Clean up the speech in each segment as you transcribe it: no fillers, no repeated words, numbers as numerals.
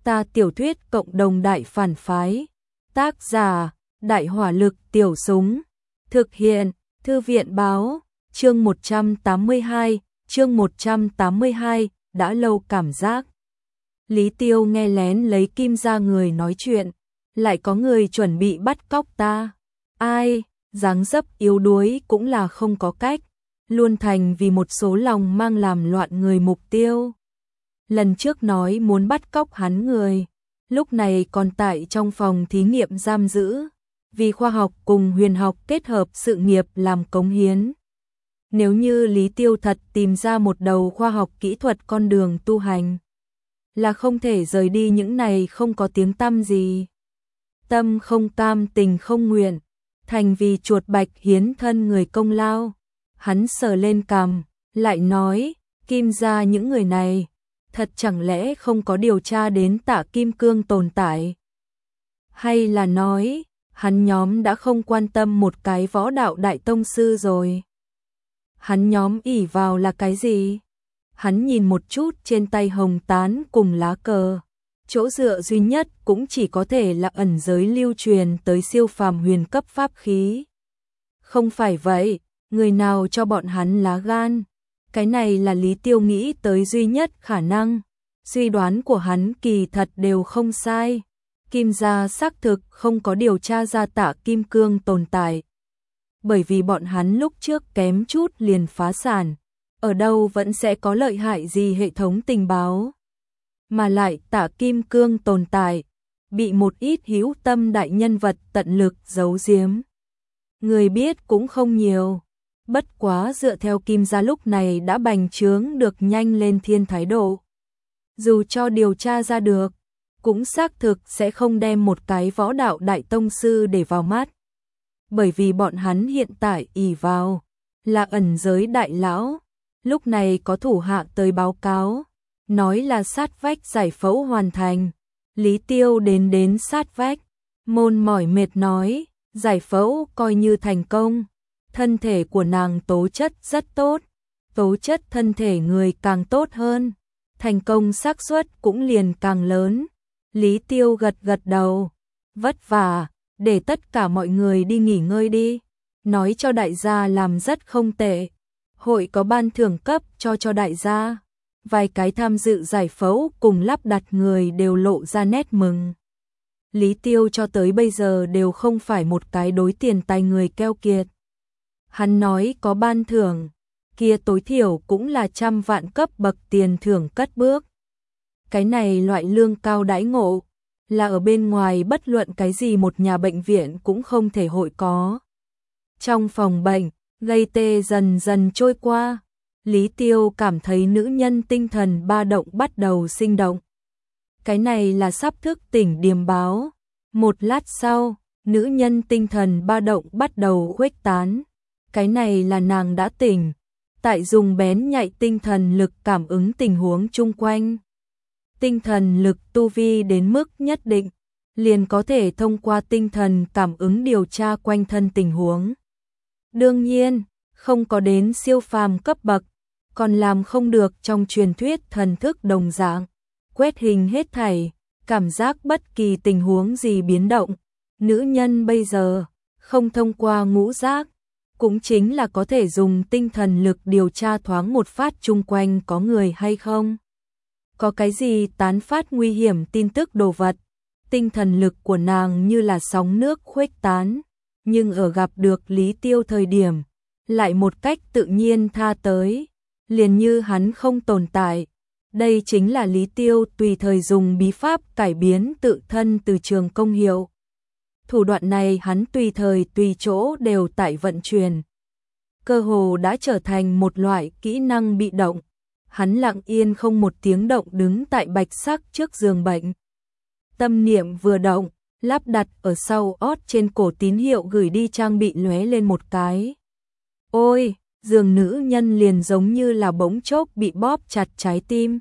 Ta tiểu thuyết cộng đồng đại phản phái. Tác giả: Đại hỏa lực tiểu súng. Thực hiện: Thư viện báo. Chương 182, đã lâu cảm giác. Lý Tiêu nghe lén lấy Kim gia người nói chuyện, lại có người chuẩn bị bắt cóc ta. Ai, dáng dấp yếu đuối cũng là không có cách, luôn thành vì một số lòng mang làm loạn người mục tiêu. Lần trước nói muốn bắt cóc hắn người, lúc này còn tại trong phòng thí nghiệm giam giữ, vì khoa học cùng huyền học kết hợp sự nghiệp làm cống hiến. Nếu như Lý Tiêu thật tìm ra một đầu khoa học kỹ thuật con đường tu hành, là không thể rời đi những này không có tiếng tăm gì. Tâm không cam tình không nguyện, thành vì chuột bạch hiến thân người công lao. Hắn sờ lên cằm, lại nói, Kim gia những người này, thật chẳng lẽ không có điều tra đến Tạ Kim Cương tồn tại? Hay là nói, hắn nhóm đã không quan tâm một cái võ đạo đại tông sư rồi? Hắn nhóm ỷ vào là cái gì? Hắn nhìn một chút trên tay hồng tán cùng lá cờ, chỗ dựa duy nhất cũng chỉ có thể là ẩn giới lưu truyền tới siêu phàm huyền cấp pháp khí. Không phải vậy, người nào cho bọn hắn lá gan? Cái này là Lý Tiêu nghĩ tới duy nhất khả năng. Suy đoán của hắn kỳ thật đều không sai. Kim gia xác thực không có điều tra ra Tạ Kim Cương tồn tại. Bởi vì bọn hắn lúc trước kém chút liền phá sản, ở đâu vẫn sẽ có lợi hại gì hệ thống tình báo. Mà lại Tạ Kim Cương tồn tại, bị một ít hữu tâm đại nhân vật tận lực giấu giếm. Người biết cũng không nhiều. Bất quá dựa theo Kim gia lúc này đã bành trướng được nhanh lên thiên thái độ. Dù cho điều tra ra được, cũng xác thực sẽ không đem một cái võ đạo đại tông sư để vào mắt. Bởi vì bọn hắn hiện tại ỷ vào là ẩn giới đại lão. Lúc này có thủ hạ tới báo cáo, nói là sát vách giải phẫu hoàn thành. Lý Tiêu đến sát vách, môn mỏi mệt nói, giải phẫu coi như thành công. Thân thể của nàng tố chất rất tốt, tố chất thân thể người càng tốt hơn, thành công xác suất cũng liền càng lớn. Lý Tiêu gật đầu, vất vả, để tất cả mọi người đi nghỉ ngơi đi, nói cho đại gia làm rất không tệ. Hội có ban thưởng cấp cho đại gia. Vài cái tham dự giải phẫu cùng lắp đặt người đều lộ ra nét mừng. Lý Tiêu cho tới bây giờ đều không phải một cái đối tiền tài người keo kiệt. Hắn nói có ban thưởng, kia tối thiểu cũng là 100 vạn cấp bậc tiền thưởng cất bước. Cái này loại lương cao đãi ngộ, là ở bên ngoài bất luận cái gì một nhà bệnh viện cũng không thể hội có. Trong phòng bệnh, gây tê dần dần trôi qua, Lý Tiêu cảm thấy nữ nhân tinh thần ba động bắt đầu sinh động. Cái này là sắp thức tỉnh điềm báo. Một lát sau, nữ nhân tinh thần ba động bắt đầu khuếch tán. Cái này là nàng đã tỉnh, tại dùng bén nhạy tinh thần lực cảm ứng tình huống chung quanh. Tinh thần lực tu vi đến mức nhất định, liền có thể thông qua tinh thần cảm ứng điều tra quanh thân tình huống. Đương nhiên, không có đến siêu phàm cấp bậc, còn làm không được trong truyền thuyết thần thức đồng dạng, quét hình hết thảy, cảm giác bất kỳ tình huống gì biến động. Nữ nhân bây giờ, không thông qua ngũ giác, cũng chính là có thể dùng tinh thần lực điều tra thoáng một phát chung quanh có người hay không. Có cái gì tán phát nguy hiểm tin tức đồ vật. Tinh thần lực của nàng như là sóng nước khuếch tán, nhưng ở gặp được Lý Tiêu thời điểm, lại một cách tự nhiên tha tới, liền như hắn không tồn tại. Đây chính là Lý Tiêu tùy thời dùng bí pháp cải biến tự thân từ trường công hiệu. Thủ đoạn này hắn tùy thời tùy chỗ đều tại vận chuyển. Cơ hồ đã trở thành một loại kỹ năng bị động. Hắn lặng yên không một tiếng động đứng tại bạch sắc trước giường bệnh. Tâm niệm vừa động, lắp đặt ở sau ót trên cổ tín hiệu gửi đi trang bị lóe lên một cái. Ôi, giường nữ nhân liền giống như là bỗng chốc bị bóp chặt trái tim.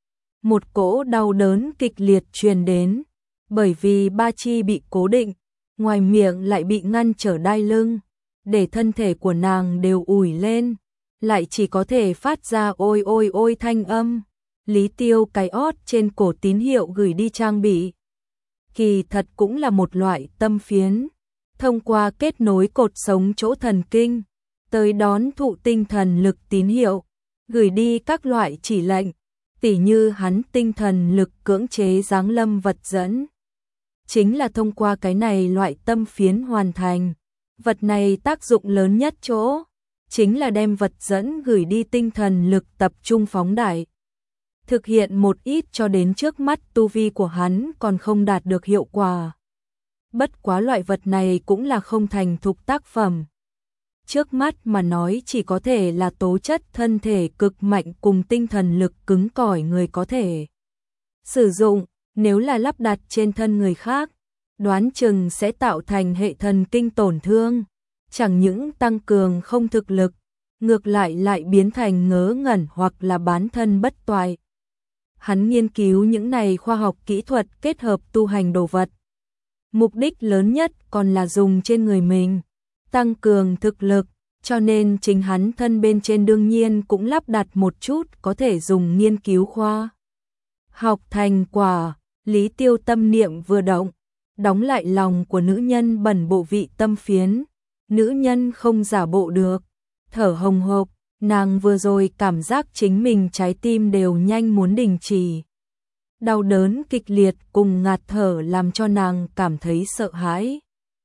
Một cỗ đau đớn kịch liệt truyền đến, bởi vì ba chi bị cố định, ngoài miệng lại bị ngăn trở đai lưng, để thân thể của nàng đều ủi lên, lại chỉ có thể phát ra ôi ôi ôi thanh âm. Lý Tiêu cái ót trên cổ tín hiệu gửi đi trang bị. Kỳ thật cũng là một loại tâm phiến, thông qua kết nối cột sống chỗ thần kinh, tới đón thụ tinh thần lực tín hiệu, gửi đi các loại chỉ lệnh, tỉ như hắn tinh thần lực cưỡng chế giáng lâm vật dẫn. Chính là thông qua cái này loại tâm phiến hoàn thành. Vật này tác dụng lớn nhất chỗ, chính là đem vật dẫn gửi đi tinh thần lực tập trung phóng đại. Thực hiện một ít cho đến trước mắt tu vi của hắn còn không đạt được hiệu quả. Bất quá loại vật này cũng là không thành thục tác phẩm. Trước mắt mà nói chỉ có thể là tố chất thân thể cực mạnh cùng tinh thần lực cứng cỏi người có thể sử dụng, nếu là lắp đặt trên thân người khác, đoán chừng sẽ tạo thành hệ thần kinh tổn thương, chẳng những tăng cường không thực lực, ngược lại biến thành ngớ ngẩn hoặc là bán thân bất toại. Hắn nghiên cứu những này khoa học kỹ thuật kết hợp tu hành đồ vật. Mục đích lớn nhất còn là dùng trên người mình, tăng cường thực lực, cho nên chính hắn thân bên trên đương nhiên cũng lắp đặt một chút có thể dùng nghiên cứu khoa học thành quả. Lý Tiêu tâm niệm vừa động, đóng lại lòng của nữ nhân bẩn bộ vị tâm phiến. Nữ nhân không giả bộ được, thở hồng hộc, nàng vừa rồi cảm giác chính mình trái tim đều nhanh muốn đình chỉ. Đau đớn kịch liệt cùng ngạt thở làm cho nàng cảm thấy sợ hãi.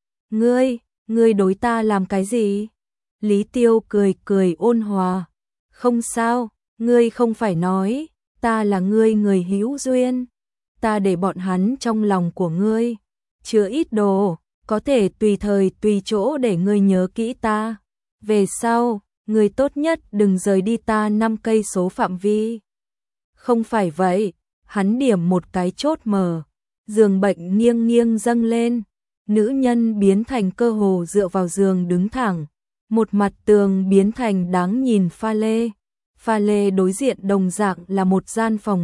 Ngươi đối ta làm cái gì? Lý Tiêu cười ôn hòa. Không sao, ngươi không phải nói, ta là ngươi người hữu duyên. Ta để bọn hắn trong lòng của ngươi, chứa ít đồ, có thể tùy thời tùy chỗ để ngươi nhớ kỹ ta. Về sau, ngươi tốt nhất đừng rời đi ta 5 cây số phạm vi. Không phải vậy, hắn điểm một cái chốt mở, giường bệnh nghiêng nghiêng dâng lên, nữ nhân biến thành cơ hồ dựa vào giường đứng thẳng, một mặt tường biến thành đáng nhìn pha lê. Pha lê đối diện đồng dạng là một gian phòng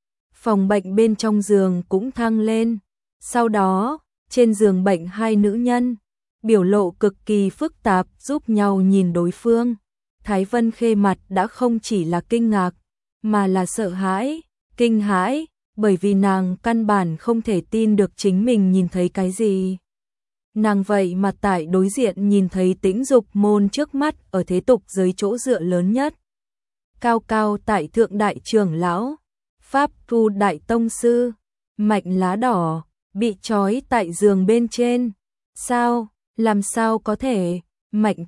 bệnh bên trong giường cũng thăng lên. Sau đó, trên giường bệnh hai nữ nhân, biểu lộ cực kỳ phức tạp giúp nhau nhìn đối phương. Thái Vân Khê mặt đã không chỉ là kinh ngạc, mà là sợ hãi, kinh hãi, bởi vì nàng căn bản không thể tin được chính mình nhìn thấy cái gì. Nàng vậy mà tại đối diện nhìn thấy Tĩnh Dục môn trước mắt ở thế tục giới chỗ dựa lớn nhất. Cao cao tại thượng đại trưởng lão, Pháp Tu đại tông sư, Mạnh Lá Đỏ, bị trói tại giường bên trên. Sao, làm sao có thể, Mạnh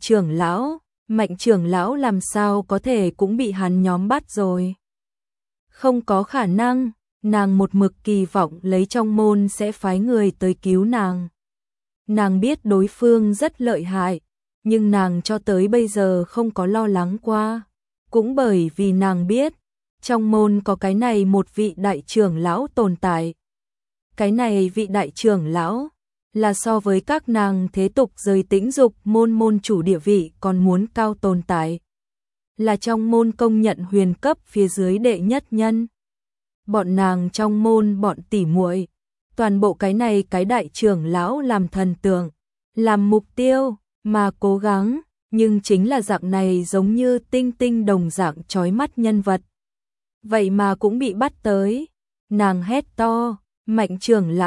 trưởng lão làm sao có thể cũng bị hắn nhóm bắt rồi. Không có khả năng, nàng một mực kỳ vọng lấy trong môn sẽ phái người tới cứu nàng. Nàng biết đối phương rất lợi hại, nhưng nàng cho tới bây giờ không có lo lắng qua. Cũng bởi vì nàng biết, trong môn có cái này một vị đại trưởng lão tồn tại. Cái này vị đại trưởng lão là so với các nàng thế tục giới Tĩnh Dục môn chủ địa vị còn muốn cao tồn tại. Là trong môn công nhận huyền cấp phía dưới đệ nhất nhân. Bọn nàng trong môn bọn tỉ muội, toàn bộ cái này cái đại trưởng lão làm thần tượng, làm mục tiêu mà cố gắng, nhưng chính là dạng này giống như tinh tinh đồng dạng chói mắt nhân vật. Vậy mà cũng bị bắt tới. Nàng hét to, Mạnh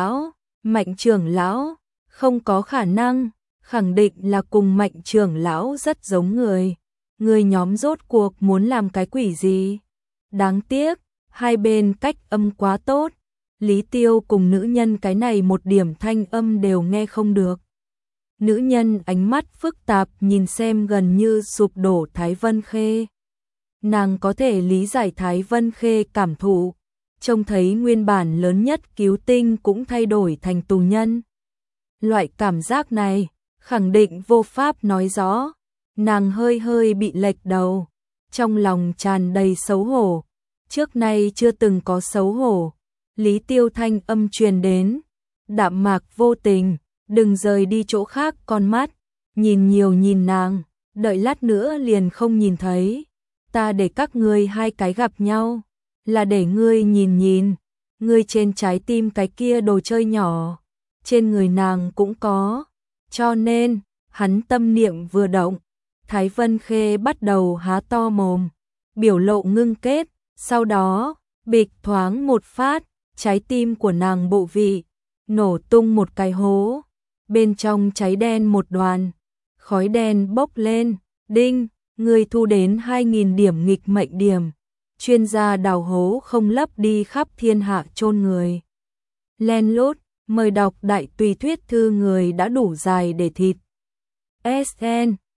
trưởng lão, không có khả năng, khẳng định là cùng Mạnh trưởng lão rất giống người. Người nhóm rốt cuộc muốn làm cái quỷ gì? Đáng tiếc, hai bên cách âm quá tốt. Lý Tiêu cùng nữ nhân cái này một điểm thanh âm đều nghe không được. Nữ nhân ánh mắt phức tạp nhìn xem gần như sụp đổ Thái Vân Khê. Nàng có thể lý giải Thái Vân Khê cảm thụ, trông thấy nguyên bản lớn nhất cứu tinh cũng thay đổi thành tù nhân. Loại cảm giác này, khẳng định vô pháp nói rõ. Nàng hơi bị lệch đầu, trong lòng tràn đầy xấu hổ. Trước nay chưa từng có xấu hổ. Lý Tiêu thanh âm truyền đến, đạm mạc vô tình, đừng rời đi chỗ khác con mắt, nhìn nhiều nhìn nàng, đợi lát nữa liền không nhìn thấy. Ta để các ngươi hai cái gặp nhau, là để ngươi nhìn, ngươi trên trái tim cái kia đồ chơi nhỏ, trên người nàng cũng có. Cho nên, hắn tâm niệm vừa động, Thái Vân Khê bắt đầu há to mồm, biểu lộ ngưng kết, sau đó, Bịch thoáng một phát, trái tim của nàng bộ vị nổ tung một cái hố, bên trong cháy đen một đoàn, khói đen bốc lên. Đinh, người thu đến 2.000 điểm nghịch mệnh điểm, chuyên gia đào hố không lấp đi khắp thiên hạ chôn người. Len lút, mời đọc đại tùy thuyết thư người đã đủ dài để thịt. SN